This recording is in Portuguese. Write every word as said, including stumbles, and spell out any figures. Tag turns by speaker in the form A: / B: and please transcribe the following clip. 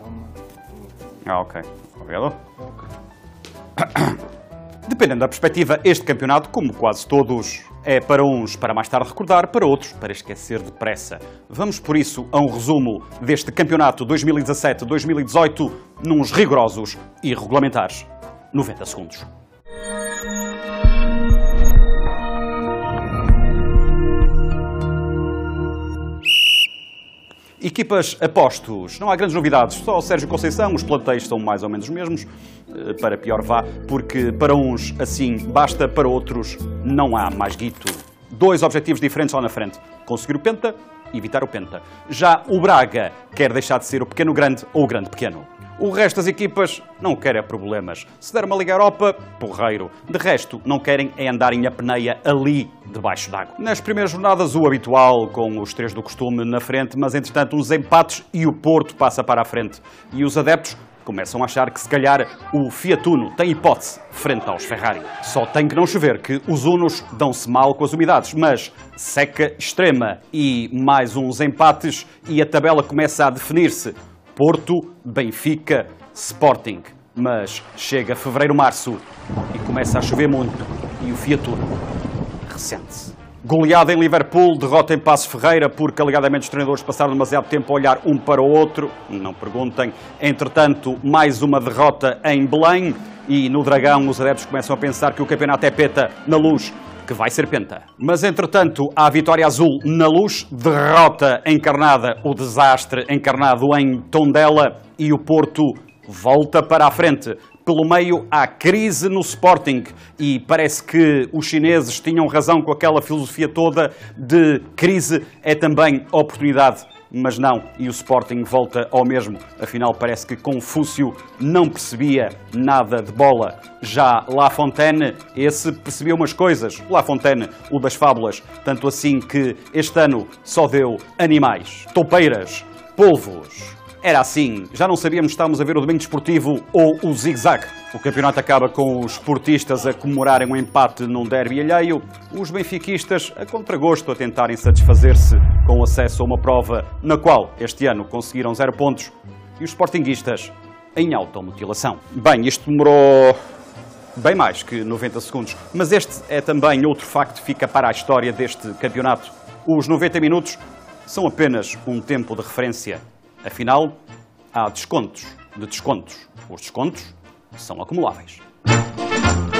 A: Ah, ok. Obrigado. Dependendo da perspectiva, este campeonato, como quase todos, é para uns para mais tarde recordar, para outros para esquecer depressa. Vamos, por isso, a um resumo deste campeonato dois mil e dezassete dois mil e dezoito, nos rigorosos e regulamentares noventa segundos. Equipas apostos. Não há grandes novidades, só o Sérgio Conceição, os plantéis são mais ou menos os mesmos, para pior vá, porque para uns assim basta, para outros não há mais guito. Dois objetivos diferentes lá na frente, conseguir o penta e evitar o penta. Já o Braga quer deixar de ser o pequeno grande ou o grande pequeno. O resto das equipas não quer é problemas. Se der uma Liga Europa, porreiro. De resto, não querem é andarem a peneia ali debaixo d'água. Nas primeiras jornadas, o habitual, com os três do costume na frente, mas entretanto uns empates e o Porto passa para a frente. E os adeptos começam a achar que se calhar o Fiat Uno tem hipótese frente aos Ferrari. Só tem que não chover, que os Unos dão-se mal com as umidades, mas seca extrema e mais uns empates e a tabela começa a definir-se. Porto, Benfica, Sporting. Mas chega fevereiro, março e começa a chover muito e o Fiat Uno ressente-se. Goleada em Liverpool, derrota em Paços Ferreira porque alegadamente os treinadores passaram demasiado tempo a olhar um para o outro. Não perguntem. Entretanto, mais uma derrota em Belém e no Dragão os adeptos começam a pensar que o campeonato é peta na Luz, que vai ser penta. Mas, entretanto, há a vitória azul na Luz, derrota encarnada, o desastre encarnado em Tondela e o Porto volta para a frente. Pelo meio, há crise no Sporting e parece que os chineses tinham razão com aquela filosofia toda de crise é também oportunidade. Mas não, e o Sporting volta ao mesmo. Afinal, parece que Confúcio não percebia nada de bola. Já La Fontaine, esse percebeu umas coisas. La Fontaine, o das fábulas. Tanto assim que este ano só deu animais, toupeiras, polvos. Era assim, já não sabíamos se estávamos a ver o Domingo Desportivo ou o Zig-Zag. O campeonato acaba com os portistas a comemorarem um empate num derby alheio, os benfiquistas a contragosto a tentarem satisfazer-se com acesso a uma prova na qual este ano conseguiram zero pontos e os sportinguistas em automutilação. Bem, isto demorou bem mais que noventa segundos, mas este é também outro facto que fica para a história deste campeonato. Os noventa minutos são apenas um tempo de referência. Afinal, há descontos de descontos. Os descontos são acumuláveis.